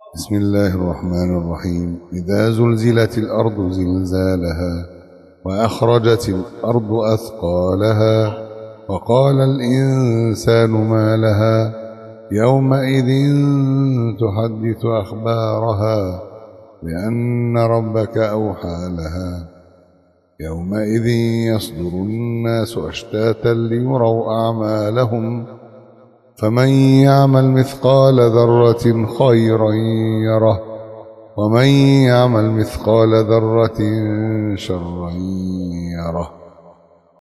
بسم الله الرحمن الرحيم. إذا زلزلت الأرض زلزالها وأخرجت الأرض أثقالها وقال الإنسان ما لها يومئذ تحدث أخبارها بأن ربك أوحى لها يومئذ يصدر الناس أشتاتا ليروا أعمالهم فمن يعمل مثقال ذرة خيرا يره ومن يعمل مثقال ذرة شرا يره.